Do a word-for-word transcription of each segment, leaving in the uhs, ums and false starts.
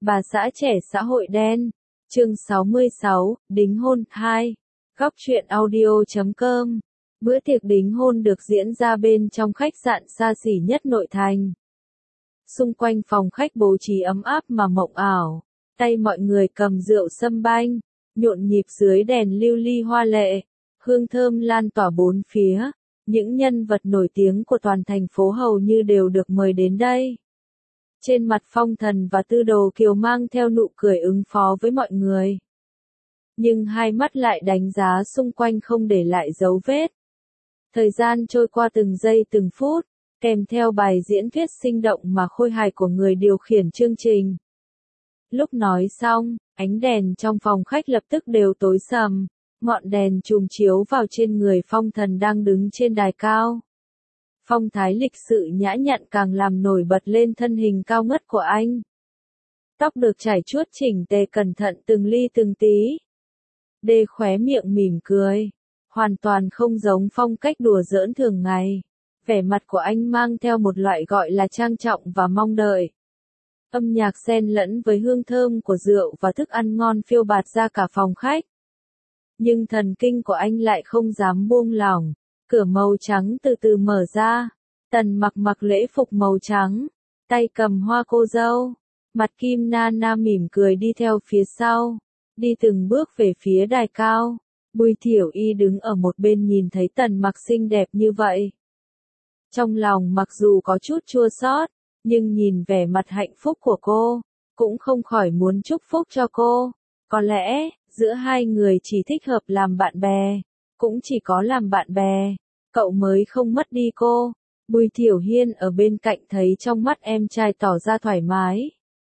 Bà xã trẻ xã hội đen. Chương sáu mươi sáu, đính hôn hai. Góc truyện audio chấm com. Bữa tiệc đính hôn được diễn ra bên trong khách sạn xa xỉ nhất nội thành. Xung quanh phòng khách bố trí ấm áp mà mộng ảo. Tay mọi người cầm rượu sâm banh, nhộn nhịp dưới đèn lưu ly hoa lệ. Hương thơm lan tỏa bốn phía. Những nhân vật nổi tiếng của toàn thành phố hầu như đều được mời đến đây. Trên mặt Phong Thần và Tư Đồ Kiều mang theo nụ cười ứng phó với mọi người. Nhưng hai mắt lại đánh giá xung quanh không để lại dấu vết. Thời gian trôi qua từng giây từng phút, kèm theo bài diễn thuyết sinh động mà khôi hài của người điều khiển chương trình. Lúc nói xong, ánh đèn trong phòng khách lập tức đều tối sầm, ngọn đèn chùm chiếu vào trên người Phong Thần đang đứng trên đài cao. Phong thái lịch sự nhã nhặn càng làm nổi bật lên thân hình cao ngất của anh. Tóc được chải chuốt chỉnh tề cẩn thận từng ly từng tí. Đê khóe miệng mỉm cười, hoàn toàn không giống phong cách đùa giỡn thường ngày. Vẻ mặt của anh mang theo một loại gọi là trang trọng và mong đợi. Âm nhạc xen lẫn với hương thơm của rượu và thức ăn ngon phiêu bạt ra cả phòng khách. Nhưng thần kinh của anh lại không dám buông lỏng. Cửa màu trắng từ từ mở ra. Tần Mặc mặc lễ phục màu trắng, tay cầm hoa cô dâu, mặt Kim Na Na mỉm cười đi theo phía sau, đi từng bước về phía đài cao. Bùi Thiểu Y đứng ở một bên nhìn thấy Tần Mặc xinh đẹp như vậy. Trong lòng mặc dù có chút chua xót, nhưng nhìn vẻ mặt hạnh phúc của cô, cũng không khỏi muốn chúc phúc cho cô. Có lẽ, giữa hai người chỉ thích hợp làm bạn bè, cũng chỉ có làm bạn bè, cậu mới không mất đi cô. Bùi Thiểu Hiên ở bên cạnh thấy trong mắt em trai tỏ ra thoải mái.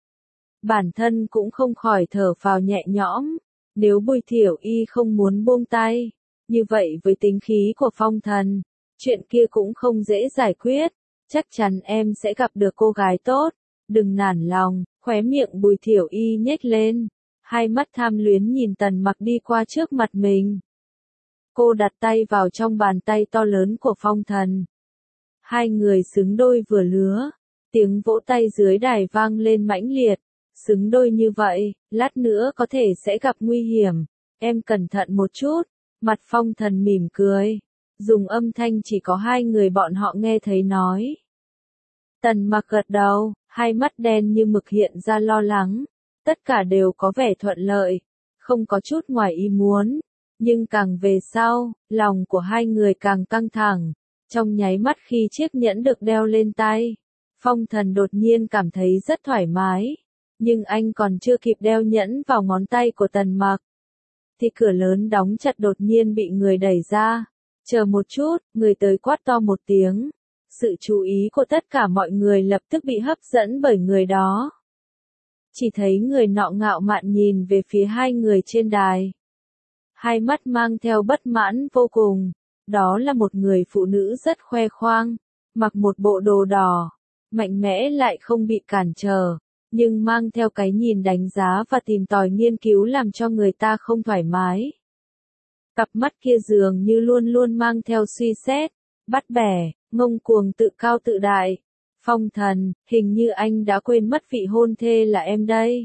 Bản thân cũng không khỏi thở phào nhẹ nhõm. Nếu Bùi Thiểu Y không muốn buông tay, như vậy với tính khí của Phong Thần, chuyện kia cũng không dễ giải quyết. Chắc chắn em sẽ gặp được cô gái tốt. Đừng nản lòng. Khóe miệng Bùi Thiểu Y nhếch lên, hai mắt tham luyến nhìn Tần Mặc đi qua trước mặt mình. Cô đặt tay vào trong bàn tay to lớn của Phong Thần. Hai người xứng đôi vừa lứa. Tiếng vỗ tay dưới đài vang lên mãnh liệt. Xứng đôi như vậy, lát nữa có thể sẽ gặp nguy hiểm. Em cẩn thận một chút. Mặt Phong Thần mỉm cười, dùng âm thanh chỉ có hai người bọn họ nghe thấy nói. Tần Mặc gật đầu, hai mắt đen như mực hiện ra lo lắng. Tất cả đều có vẻ thuận lợi, không có chút ngoài ý muốn. Nhưng càng về sau, lòng của hai người càng căng thẳng. Trong nháy mắt khi chiếc nhẫn được đeo lên tay, Phong Thần đột nhiên cảm thấy rất thoải mái. Nhưng anh còn chưa kịp đeo nhẫn vào ngón tay của Tần Mặc, thì cửa lớn đóng chặt đột nhiên bị người đẩy ra. Chờ một chút, người tới quát to một tiếng. Sự chú ý của tất cả mọi người lập tức bị hấp dẫn bởi người đó. Chỉ thấy người nọ ngạo mạn nhìn về phía hai người trên đài. Hai mắt mang theo bất mãn vô cùng. Đó là một người phụ nữ rất khoe khoang, mặc một bộ đồ đỏ, mạnh mẽ lại không bị cản trở, nhưng mang theo cái nhìn đánh giá và tìm tòi nghiên cứu làm cho người ta không thoải mái. Cặp mắt kia dường như luôn luôn mang theo suy xét, bắt bẻ, ngông cuồng tự cao tự đại. Phong Thần, hình như anh đã quên mất vị hôn thê là em đây.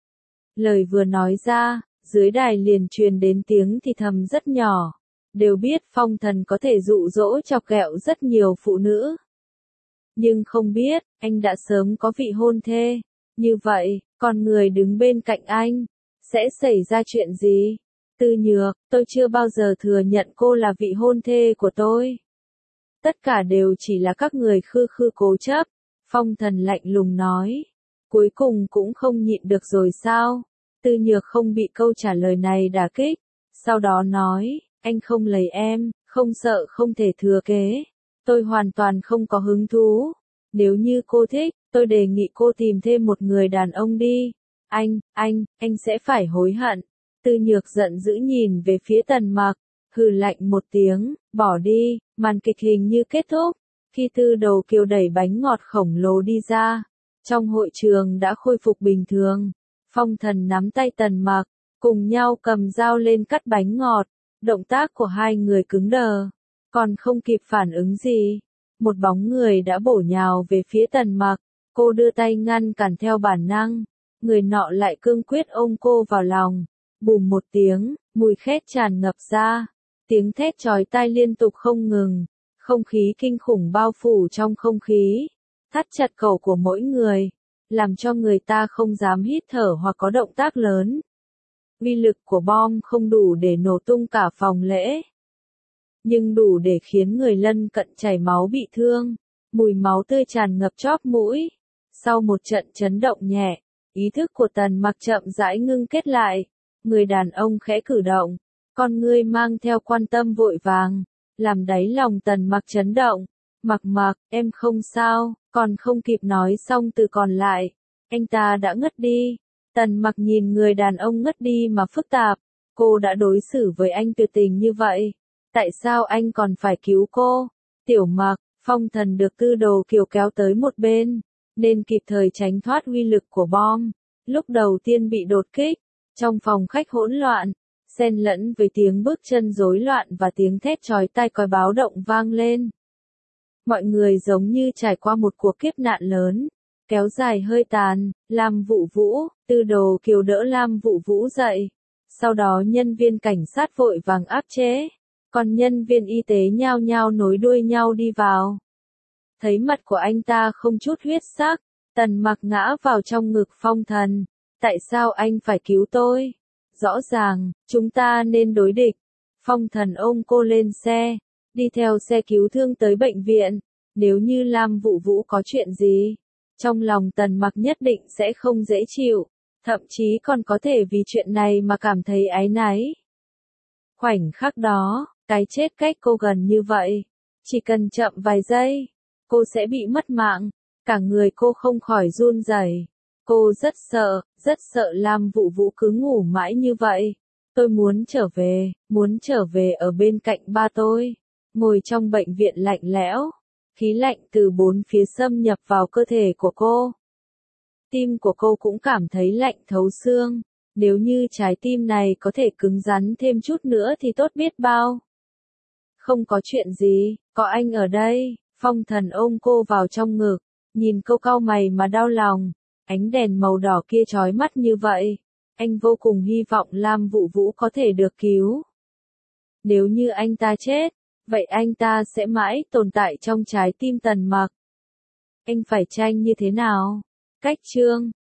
Lời vừa nói ra, dưới đài liền truyền đến tiếng thì thầm rất nhỏ. Đều biết Phong Thần có thể dụ dỗ chọc ghẹo rất nhiều phụ nữ. Nhưng không biết, anh đã sớm có vị hôn thê. Như vậy, còn người đứng bên cạnh anh, sẽ xảy ra chuyện gì? Tư Nhược, tôi chưa bao giờ thừa nhận cô là vị hôn thê của tôi. Tất cả đều chỉ là các người khư khư cố chấp. Phong Thần lạnh lùng nói. Cuối cùng cũng không nhịn được rồi sao? Tư Nhược không bị câu trả lời này đả kích. Sau đó nói, anh không lấy em, không sợ không thể thừa kế. Tôi hoàn toàn không có hứng thú. Nếu như cô thích, tôi đề nghị cô tìm thêm một người đàn ông đi. Anh, anh, anh sẽ phải hối hận. Tư Nhược giận dữ nhìn về phía Tần Mặc, hừ lạnh một tiếng, bỏ đi. Màn kịch hình như kết thúc. Khi Tư Đồ Kiều đẩy bánh ngọt khổng lồ đi ra, trong hội trường đã khôi phục bình thường. Phong Thần nắm tay Tần Mặc, cùng nhau cầm dao lên cắt bánh ngọt. Động tác của hai người cứng đờ, còn không kịp phản ứng gì. Một bóng người đã bổ nhào về phía Tần Mặc. Cô đưa tay ngăn cản theo bản năng, người nọ lại cương quyết ôm cô vào lòng. Bùm một tiếng, mùi khét tràn ngập ra, tiếng thét chói tai liên tục không ngừng, không khí kinh khủng bao phủ trong không khí, thắt chặt cổ của mỗi người, làm cho người ta không dám hít thở hoặc có động tác lớn. Uy lực của bom không đủ để nổ tung cả phòng lễ, nhưng đủ để khiến người lân cận chảy máu bị thương, mùi máu tươi tràn ngập chóp mũi. Sau một trận chấn động nhẹ, ý thức của Tần Mặc chậm rãi ngưng kết lại, người đàn ông khẽ cử động, con ngươi mang theo quan tâm vội vàng, làm đáy lòng Tần Mặc chấn động. Mặc Mặc, em không sao, còn không kịp nói xong từ còn lại, anh ta đã ngất đi. Tần Mặc nhìn người đàn ông ngất đi mà phức tạp, cô đã đối xử với anh tuyệt tình như vậy, tại sao anh còn phải cứu cô? Tiểu Mặc, Phong Thần được Tư Đồ Kiều kéo tới một bên, nên kịp thời tránh thoát uy lực của bom. Lúc đầu tiên bị đột kích, trong phòng khách hỗn loạn, xen lẫn với tiếng bước chân rối loạn và tiếng thét chói tai còi báo động vang lên. Mọi người giống như trải qua một cuộc kiếp nạn lớn, kéo dài hơi tàn. Lam Vũ Vũ, Tư Đồ Kiều đỡ Lam Vũ Vũ dậy, sau đó nhân viên cảnh sát vội vàng áp chế, còn nhân viên y tế nhao nhao nối đuôi nhau đi vào. Thấy mặt của anh ta không chút huyết sắc, Tần Mặc ngã vào trong ngực Phong Thần. Tại sao anh phải cứu tôi? Rõ ràng, chúng ta nên đối địch. Phong Thần ôm cô lên xe, đi theo xe cứu thương tới bệnh viện. Nếu như Lam Vũ Vũ có chuyện gì, trong lòng Tần Mặc nhất định sẽ không dễ chịu, thậm chí còn có thể vì chuyện này mà cảm thấy áy náy. Khoảnh khắc đó, cái chết cách cô gần như vậy, chỉ cần chậm vài giây, cô sẽ bị mất mạng. Cả người cô không khỏi run rẩy. Cô rất sợ, rất sợ Lam Vũ Vũ cứ ngủ mãi như vậy. Tôi muốn trở về, muốn trở về ở bên cạnh ba tôi. Ngồi trong bệnh viện lạnh lẽo, khí lạnh từ bốn phía xâm nhập vào cơ thể của cô. Tim của cô cũng cảm thấy lạnh thấu xương. Nếu như trái tim này có thể cứng rắn thêm chút nữa thì tốt biết bao. Không có chuyện gì, có anh ở đây. Phong Thần ôm cô vào trong ngực, nhìn cô cau mày mà đau lòng. Ánh đèn màu đỏ kia chói mắt như vậy, anh vô cùng hy vọng Lam Vũ Vũ có thể được cứu. Nếu như anh ta chết, vậy anh ta sẽ mãi tồn tại trong trái tim Tần Mặc. Anh phải tranh như thế nào? Cách chương